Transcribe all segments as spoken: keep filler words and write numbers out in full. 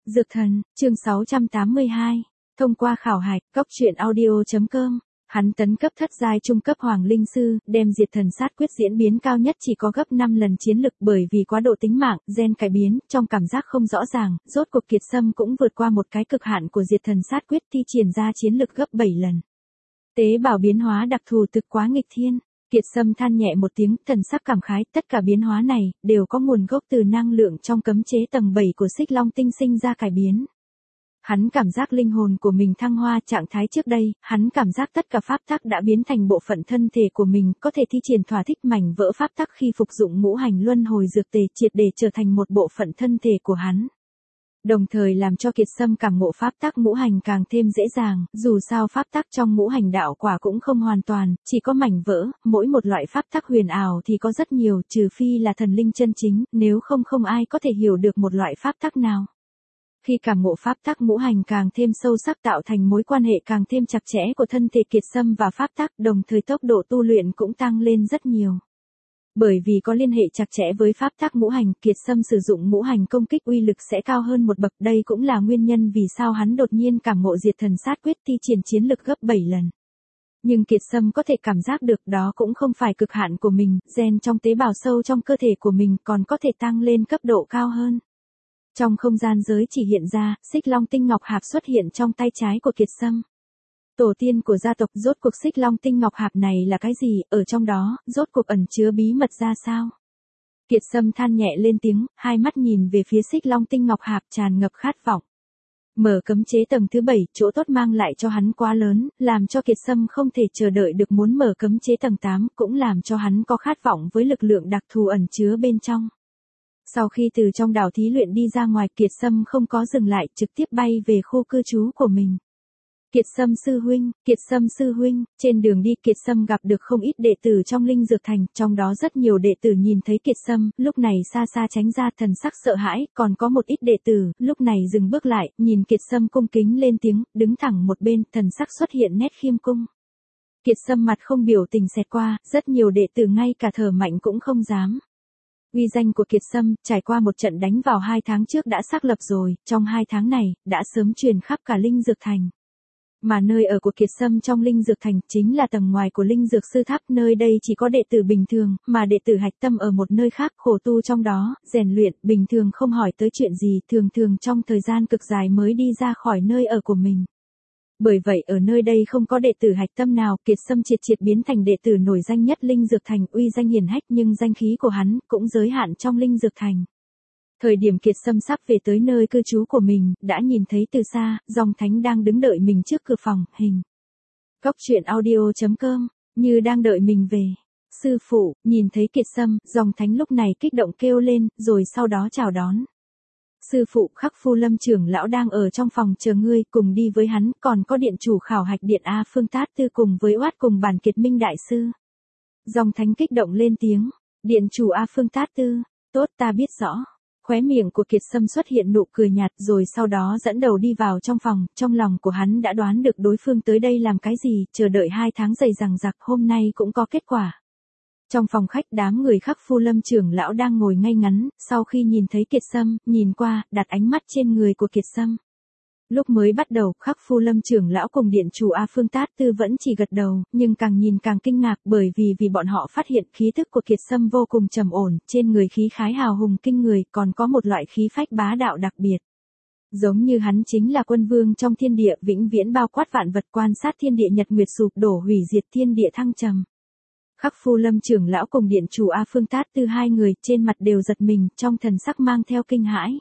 Dược thần, chương sáu trăm tám mươi hai. Thông qua khảo hạch, cóc truyện audio chấm com, hắn tấn cấp thất giai trung cấp hoàng linh sư, đem diệt thần sát quyết diễn biến cao nhất chỉ có gấp năm lần chiến lực bởi vì quá độ tính mạng, gen cải biến, trong cảm giác không rõ ràng, rốt cuộc Kiệt Sâm cũng vượt qua một cái cực hạn của diệt thần sát quyết thi triển ra chiến lực gấp bảy lần. Tế bào biến hóa đặc thù thực quá nghịch thiên. Kiệt Sâm than nhẹ một tiếng, thần sắc cảm khái, tất cả biến hóa này, đều có nguồn gốc từ năng lượng trong cấm chế tầng bảy của Xích Long tinh sinh ra cải biến. Hắn cảm giác linh hồn của mình thăng hoa trạng thái trước đây, hắn cảm giác tất cả pháp tắc đã biến thành bộ phận thân thể của mình, có thể thi triển thỏa thích mảnh vỡ pháp tắc khi phục dụng ngũ hành luân hồi dược tề triệt để trở thành một bộ phận thân thể của hắn. Đồng thời làm cho Kiệt Sâm cảm ngộ pháp tắc ngũ hành càng thêm dễ dàng, dù sao pháp tắc trong ngũ hành đạo quả cũng không hoàn toàn, chỉ có mảnh vỡ, mỗi một loại pháp tắc huyền ảo thì có rất nhiều, trừ phi là thần linh chân chính, nếu không không ai có thể hiểu được một loại pháp tắc nào. Khi cảm ngộ pháp tắc ngũ hành càng thêm sâu sắc tạo thành mối quan hệ càng thêm chặt chẽ của thân thể Kiệt Sâm và pháp tắc, đồng thời tốc độ tu luyện cũng tăng lên rất nhiều. Bởi vì có liên hệ chặt chẽ với pháp tắc ngũ hành, Kiệt Sâm sử dụng ngũ hành công kích uy lực sẽ cao hơn một bậc, đây cũng là nguyên nhân vì sao hắn đột nhiên cảm ngộ diệt thần sát quyết thi triển chiến lực gấp bảy lần. Nhưng Kiệt Sâm có thể cảm giác được đó cũng không phải cực hạn của mình, gen trong tế bào sâu trong cơ thể của mình còn có thể tăng lên cấp độ cao hơn. Trong không gian giới chỉ hiện ra, Xích Long tinh ngọc hạp xuất hiện trong tay trái của Kiệt Sâm. Tổ tiên của gia tộc, rốt cuộc Xích Long tinh ngọc hạp này là cái gì, ở trong đó, rốt cuộc ẩn chứa bí mật ra sao? Kiệt Sâm than nhẹ lên tiếng, hai mắt nhìn về phía Xích Long tinh ngọc hạp tràn ngập khát vọng. Mở cấm chế tầng thứ bảy, chỗ tốt mang lại cho hắn quá lớn, làm cho Kiệt Sâm không thể chờ đợi được muốn mở cấm chế tầng tám, cũng làm cho hắn có khát vọng với lực lượng đặc thù ẩn chứa bên trong. Sau khi từ trong đảo thí luyện đi ra ngoài, Kiệt Sâm không có dừng lại, trực tiếp bay về khu cư trú của mình. Kiệt Sâm sư huynh, Kiệt Sâm sư huynh, trên đường đi Kiệt Sâm gặp được không ít đệ tử trong Linh Dược Thành, trong đó rất nhiều đệ tử nhìn thấy Kiệt Sâm, lúc này xa xa tránh ra thần sắc sợ hãi, còn có một ít đệ tử, lúc này dừng bước lại, nhìn Kiệt Sâm cung kính lên tiếng, đứng thẳng một bên, thần sắc xuất hiện nét khiêm cung. Kiệt Sâm mặt không biểu tình xẹt qua, rất nhiều đệ tử ngay cả thở mạnh cũng không dám. Uy danh của Kiệt Sâm, trải qua một trận đánh vào hai tháng trước đã xác lập rồi, trong hai tháng này, đã sớm truyền khắp cả Linh Dược Thành. Mà nơi ở của Kiệt Sâm trong Linh Dược Thành chính là tầng ngoài của Linh Dược Sư Tháp, nơi đây chỉ có đệ tử bình thường, mà đệ tử hạch tâm ở một nơi khác khổ tu trong đó, rèn luyện, bình thường không hỏi tới chuyện gì, thường thường trong thời gian cực dài mới đi ra khỏi nơi ở của mình. Bởi vậy ở nơi đây không có đệ tử hạch tâm nào, Kiệt Sâm triệt triệt biến thành đệ tử nổi danh nhất Linh Dược Thành, uy danh hiển hách nhưng danh khí của hắn cũng giới hạn trong Linh Dược Thành. Thời điểm Kiệt Sâm sắp về tới nơi cư trú của mình, đã nhìn thấy từ xa, Dòng Thánh đang đứng đợi mình trước cửa phòng, hình. Cóc truyện audio chấm com, như đang đợi mình về. Sư phụ, nhìn thấy Kiệt Sâm, Dòng Thánh lúc này kích động kêu lên, rồi sau đó chào đón. Sư phụ, Khắc Phu Lâm trưởng lão đang ở trong phòng chờ ngươi, cùng đi với hắn, còn có điện chủ khảo hạch điện A Phương Tát Tư cùng với Oát cùng bản Kiệt Minh đại sư. Dòng Thánh kích động lên tiếng, điện chủ A Phương Tát Tư, tốt ta biết rõ. Khóe miệng của Kiệt Sâm xuất hiện nụ cười nhạt rồi sau đó dẫn đầu đi vào trong phòng, trong lòng của hắn đã đoán được đối phương tới đây làm cái gì, chờ đợi hai tháng dày dằng dặc hôm nay cũng có kết quả. Trong phòng khách đám người Khắc Phu Lâm trưởng lão đang ngồi ngay ngắn, sau khi nhìn thấy Kiệt Sâm, nhìn qua, đặt ánh mắt trên người của Kiệt Sâm. Lúc mới bắt đầu, Khắc Phu Lâm trưởng lão cùng điện chủ A Phương Tát Tư vẫn chỉ gật đầu, nhưng càng nhìn càng kinh ngạc bởi vì vì bọn họ phát hiện khí thức của Kiệt Sâm vô cùng trầm ổn, trên người khí khái hào hùng kinh người, còn có một loại khí phách bá đạo đặc biệt. Giống như hắn chính là quân vương trong thiên địa, vĩnh viễn bao quát vạn vật, quan sát thiên địa nhật nguyệt sụp đổ, hủy diệt thiên địa thăng trầm. Khắc Phu Lâm trưởng lão cùng điện chủ A Phương Tát Tư hai người trên mặt đều giật mình, trong thần sắc mang theo kinh hãi.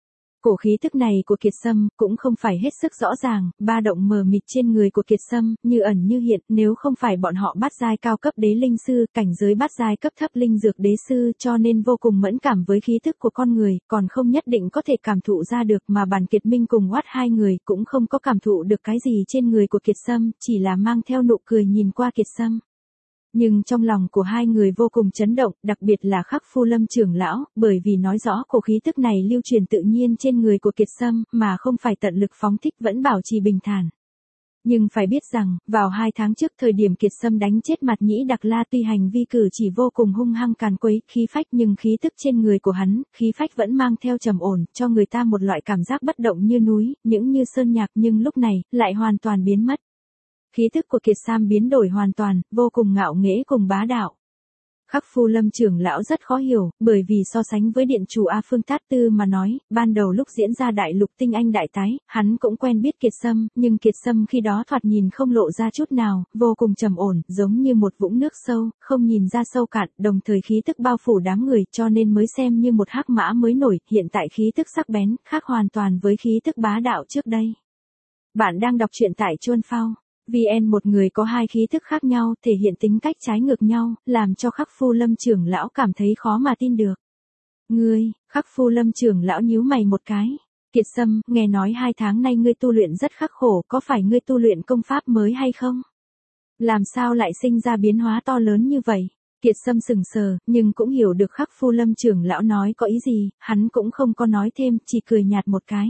Cổ khí tức này của Kiệt Sâm cũng không phải hết sức rõ ràng, ba động mờ mịt trên người của Kiệt Sâm, như ẩn như hiện, nếu không phải bọn họ bát giai cao cấp đế linh sư, cảnh giới bát giai cấp thấp linh dược đế sư, cho nên vô cùng mẫn cảm với khí tức của con người, còn không nhất định có thể cảm thụ ra được, mà bản Kiệt Minh cùng Oát hai người cũng không có cảm thụ được cái gì trên người của Kiệt Sâm, chỉ là mang theo nụ cười nhìn qua Kiệt Sâm. Nhưng trong lòng của hai người vô cùng chấn động, đặc biệt là Khắc Phu Lâm trưởng lão, bởi vì nói rõ cổ khí tức này lưu truyền tự nhiên trên người của Kiệt Sâm, mà không phải tận lực phóng thích vẫn bảo trì bình thản. Nhưng phải biết rằng, vào hai tháng trước thời điểm Kiệt Sâm đánh chết Mạt Nhĩ Đặc La tuy hành vi cử chỉ vô cùng hung hăng càn quấy, khí phách nhưng khí tức trên người của hắn, khí phách vẫn mang theo trầm ổn, cho người ta một loại cảm giác bất động như núi, những như sơn nhạc nhưng lúc này, lại hoàn toàn biến mất. Khí tức của Kiệt Sam biến đổi hoàn toàn, vô cùng ngạo nghễ cùng bá đạo. Khắc Phu Lâm trưởng lão rất khó hiểu, bởi vì so sánh với điện chủ A Phương Tát Tư mà nói, ban đầu lúc diễn ra đại lục tinh anh đại tái, hắn cũng quen biết Kiệt Sâm, nhưng Kiệt Sâm khi đó thoạt nhìn không lộ ra chút nào, vô cùng trầm ổn, giống như một vũng nước sâu, không nhìn ra sâu cạn, đồng thời khí tức bao phủ đám người, cho nên mới xem như một hắc mã mới nổi, hiện tại khí tức sắc bén, khác hoàn toàn với khí tức bá đạo trước đây. Bạn đang đọc truyện tại Chuan Phao. vê en một người có hai khí thức khác nhau, thể hiện tính cách trái ngược nhau, làm cho Khắc Phu Lâm trưởng lão cảm thấy khó mà tin được. Ngươi, Khắc Phu Lâm trưởng lão nhíu mày một cái. Kiệt Sâm, nghe nói hai tháng nay ngươi tu luyện rất khắc khổ, có phải ngươi tu luyện công pháp mới hay không? Làm sao lại sinh ra biến hóa to lớn như vậy? Kiệt Sâm sừng sờ, nhưng cũng hiểu được Khắc Phu Lâm trưởng lão nói có ý gì, hắn cũng không có nói thêm, chỉ cười nhạt một cái.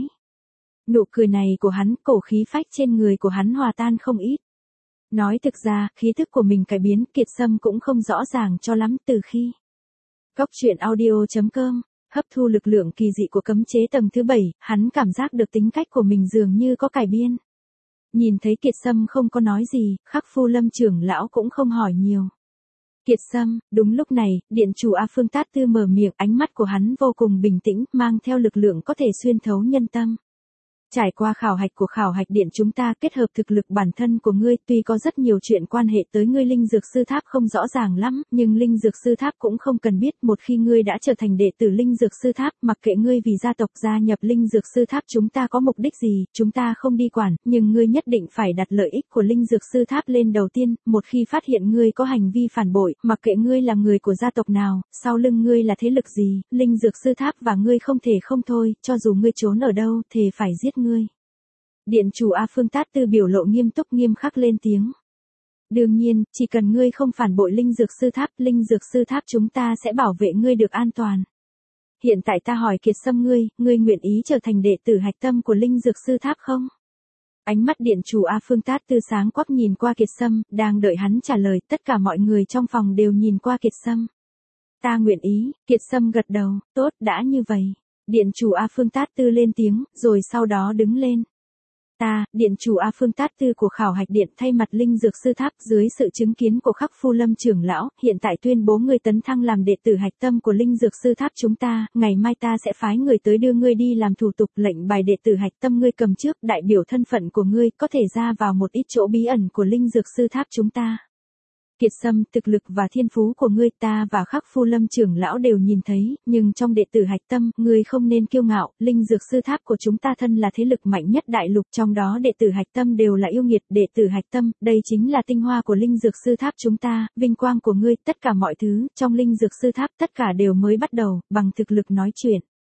Nụ cười này của hắn, cổ khí phách trên người của hắn hòa tan không ít. Nói thực ra, khí thức của mình cải biến, Kiệt Sâm cũng không rõ ràng cho lắm từ khi. Góc truyện audio chấm com, hấp thu lực lượng kỳ dị của cấm chế tầng thứ bảy, hắn cảm giác được tính cách của mình dường như có cải biên. Nhìn thấy Kiệt Sâm không có nói gì, Khắc Phu Lâm trưởng lão cũng không hỏi nhiều. Kiệt Sâm, đúng lúc này, điện chủ A Phương Tát Tư mở miệng, ánh mắt của hắn vô cùng bình tĩnh, mang theo lực lượng có thể xuyên thấu nhân tâm. Trải qua khảo hạch của khảo hạch điện chúng ta kết hợp thực lực bản thân của ngươi, tuy có rất nhiều chuyện quan hệ tới ngươi linh dược sư tháp không rõ ràng lắm, nhưng linh dược sư tháp cũng không cần biết, một khi ngươi đã trở thành đệ tử linh dược sư tháp, mặc kệ ngươi vì gia tộc gia nhập linh dược sư tháp chúng ta có mục đích gì, chúng ta không đi quản, nhưng ngươi nhất định phải đặt lợi ích của linh dược sư tháp lên đầu tiên, một khi phát hiện ngươi có hành vi phản bội, mặc kệ ngươi là người của gia tộc nào, sau lưng ngươi là thế lực gì, linh dược sư tháp và ngươi không thể không thôi, cho dù ngươi trốn ở đâu, thề phải giết ngươi. Điện chủ A Phương Tát Tư biểu lộ nghiêm túc nghiêm khắc lên tiếng. Đương nhiên, chỉ cần ngươi không phản bội linh dược sư tháp, linh dược sư tháp chúng ta sẽ bảo vệ ngươi được an toàn. Hiện tại ta hỏi Kiệt Sâm ngươi, ngươi nguyện ý trở thành đệ tử hạch tâm của linh dược sư tháp không? Ánh mắt điện chủ A Phương Tát Tư sáng quắc nhìn qua Kiệt Sâm, đang đợi hắn trả lời, tất cả mọi người trong phòng đều nhìn qua Kiệt Sâm. Ta nguyện ý, Kiệt Sâm gật đầu, tốt đã như vậy. Điện chủ A Phương Tát Tư lên tiếng, rồi sau đó đứng lên. Ta, điện chủ A Phương Tát Tư của khảo hạch điện thay mặt linh dược sư tháp dưới sự chứng kiến của Khắc Phu Lâm trưởng lão, hiện tại tuyên bố ngươi tấn thăng làm đệ tử hạch tâm của linh dược sư tháp chúng ta, ngày mai ta sẽ phái người tới đưa ngươi đi làm thủ tục, lệnh bài đệ tử hạch tâm ngươi cầm trước, đại biểu thân phận của ngươi, có thể ra vào một ít chỗ bí ẩn của linh dược sư tháp chúng ta. Kiệt Sâm, thực lực và thiên phú của ngươi ta và Khắc Phu Lâm trưởng lão đều nhìn thấy, nhưng trong đệ tử hạch tâm, ngươi không nên kiêu ngạo, linh dược sư tháp của chúng ta thân là thế lực mạnh nhất đại lục, trong đó đệ tử hạch tâm đều là yêu nghiệt, đệ tử hạch tâm, đây chính là tinh hoa của linh dược sư tháp chúng ta, vinh quang của ngươi, tất cả mọi thứ, trong linh dược sư tháp tất cả đều mới bắt đầu, bằng thực lực nói chuyện.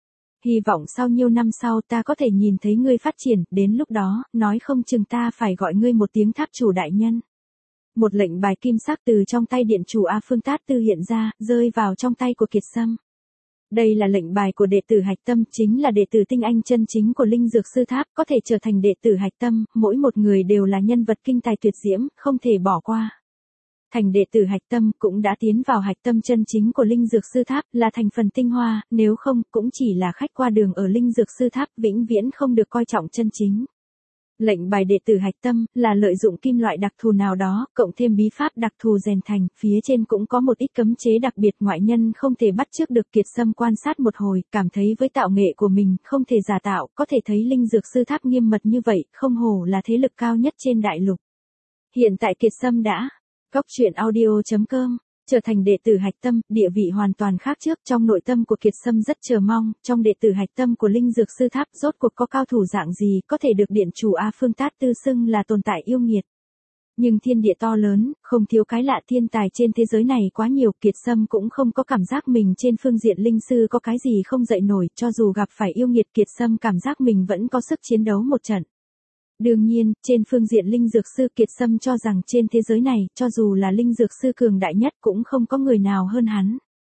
Hy vọng sau nhiều năm sau ta có thể nhìn thấy ngươi phát triển, đến lúc đó, nói không chừng ta phải gọi ngươi một tiếng tháp chủ đại nhân. Một lệnh bài kim sắc từ trong tay điện chủ A Phương Tát Tư hiện ra, rơi vào trong tay của Kiệt Sâm. Đây là lệnh bài của đệ tử hạch tâm, chính là đệ tử tinh anh chân chính của linh dược sư tháp, có thể trở thành đệ tử hạch tâm, mỗi một người đều là nhân vật kinh tài tuyệt diễm, không thể bỏ qua. Thành đệ tử hạch tâm cũng đã tiến vào hạch tâm chân chính của linh dược sư tháp, là thành phần tinh hoa, nếu không, cũng chỉ là khách qua đường ở linh dược sư tháp, vĩnh viễn không được coi trọng chân chính. Lệnh bài đệ tử hạch tâm, là lợi dụng kim loại đặc thù nào đó, cộng thêm bí pháp đặc thù rèn thành, phía trên cũng có một ít cấm chế đặc biệt ngoại nhân không thể bắt chước được. Kiệt Sâm quan sát một hồi, cảm thấy với tạo nghệ của mình, không thể giả tạo, có thể thấy linh dược sư tháp nghiêm mật như vậy, không hổ là thế lực cao nhất trên đại lục. Hiện tại Kiệt Sâm đã, góc truyện audio chấm com, trở thành đệ tử hạch tâm, địa vị hoàn toàn khác trước, trong nội tâm của Kiệt Sâm rất chờ mong, trong đệ tử hạch tâm của linh dược sư tháp rốt cuộc có cao thủ dạng gì, có thể được điện chủ A Phương Tát Tư xưng là tồn tại yêu nghiệt. Nhưng thiên địa to lớn, không thiếu cái lạ, thiên tài trên thế giới này quá nhiều, Kiệt Sâm cũng không có cảm giác mình trên phương diện linh sư có cái gì không dậy nổi, cho dù gặp phải yêu nghiệt Kiệt Sâm cảm giác mình vẫn có sức chiến đấu một trận. Đương nhiên, trên phương diện linh dược sư Kiệt Sâm cho rằng trên thế giới này, cho dù là linh dược sư cường đại nhất cũng không có người nào hơn hắn.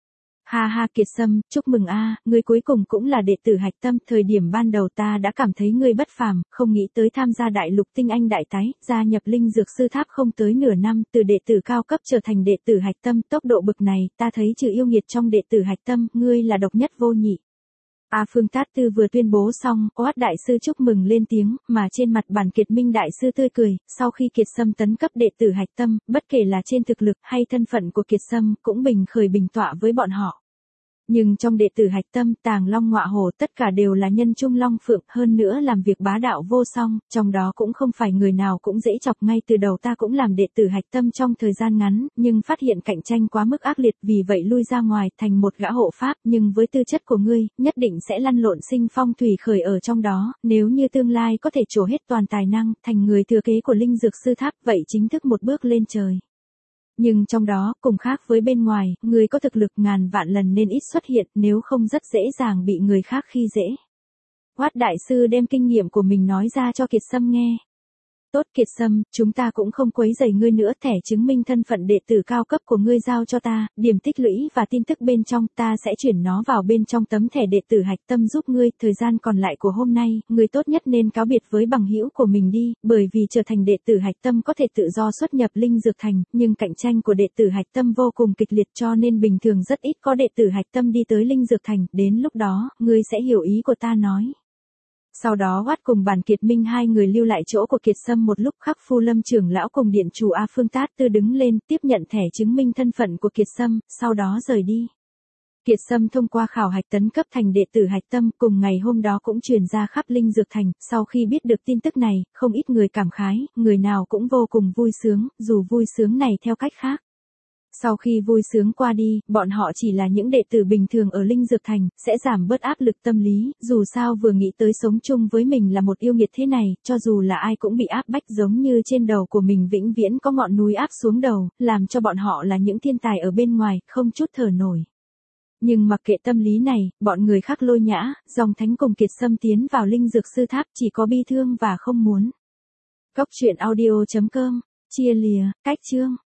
Ha ha Kiệt Sâm, chúc mừng a, ngươi cuối cùng cũng là đệ tử hạch tâm, thời điểm ban đầu ta đã cảm thấy ngươi bất phàm, không nghĩ tới tham gia đại lục tinh anh đại tái, gia nhập linh dược sư tháp không tới nửa năm, từ đệ tử cao cấp trở thành đệ tử hạch tâm, tốc độ bực này, ta thấy trừ yêu nghiệt trong đệ tử hạch tâm, ngươi là độc nhất vô nhị. A Phương Tát Tư vừa tuyên bố xong, Oát đại sư chúc mừng lên tiếng, mà trên mặt Bản Kiệt Minh đại sư tươi cười, sau khi Kiệt Sâm tấn cấp đệ tử hạch tâm, bất kể là trên thực lực hay thân phận của Kiệt Sâm, cũng bình khởi bình tọa với bọn họ. Nhưng trong đệ tử hạch tâm, Tàng Long Ngọa Hổ tất cả đều là nhân trung long phượng, hơn nữa làm việc bá đạo vô song, trong đó cũng không phải người nào cũng dễ chọc, ngay từ đầu ta cũng làm đệ tử hạch tâm trong thời gian ngắn, nhưng phát hiện cạnh tranh quá mức ác liệt, vì vậy lui ra ngoài thành một gã hộ pháp, nhưng với tư chất của ngươi, nhất định sẽ lăn lộn sinh phong thủy khởi ở trong đó, nếu như tương lai có thể trổ hết toàn tài năng, thành người thừa kế của linh dược sư tháp, vậy chính thức một bước lên trời. Nhưng trong đó, cùng khác với bên ngoài, người có thực lực ngàn vạn lần nên ít xuất hiện, nếu không rất dễ dàng bị người khác khi dễ. Oát đại sư đem kinh nghiệm của mình nói ra cho Kiệt Sâm nghe. Tốt Kiệt Sâm, chúng ta cũng không quấy rầy ngươi nữa, thẻ chứng minh thân phận đệ tử cao cấp của ngươi giao cho ta, điểm tích lũy và tin tức bên trong, ta sẽ chuyển nó vào bên trong tấm thẻ đệ tử hạch tâm giúp ngươi, thời gian còn lại của hôm nay, ngươi tốt nhất nên cáo biệt với bằng hữu của mình đi, bởi vì trở thành đệ tử hạch tâm có thể tự do xuất nhập linh dược thành, nhưng cạnh tranh của đệ tử hạch tâm vô cùng kịch liệt cho nên bình thường rất ít có đệ tử hạch tâm đi tới linh dược thành, đến lúc đó, ngươi sẽ hiểu ý của ta nói. Sau đó Oát cùng Bản Kiệt Minh hai người lưu lại chỗ của Kiệt Sâm một lúc, Khắc Phu Lâm trưởng lão cùng điện chủ A Phương Tát Tư đứng lên, tiếp nhận thẻ chứng minh thân phận của Kiệt Sâm, sau đó rời đi. Kiệt Sâm thông qua khảo hạch tấn cấp thành đệ tử hạch tâm, cùng ngày hôm đó cũng truyền ra khắp linh dược thành, sau khi biết được tin tức này, không ít người cảm khái, người nào cũng vô cùng vui sướng, dù vui sướng này theo cách khác. Sau khi vui sướng qua đi, bọn họ chỉ là những đệ tử bình thường ở Linh Dược Thành, sẽ giảm bớt áp lực tâm lý, dù sao vừa nghĩ tới sống chung với mình là một yêu nghiệt thế này, cho dù là ai cũng bị áp bách giống như trên đầu của mình vĩnh viễn có ngọn núi áp xuống đầu, làm cho bọn họ là những thiên tài ở bên ngoài, không chút thở nổi. Nhưng mặc kệ tâm lý này, bọn người khác Lôi Nhã, Dòng Thánh cùng Kiệt Sâm tiến vào Linh Dược Sư Tháp chỉ có bi thương và không muốn. Cốc truyện audio chấm com, chia lìa, cách chương.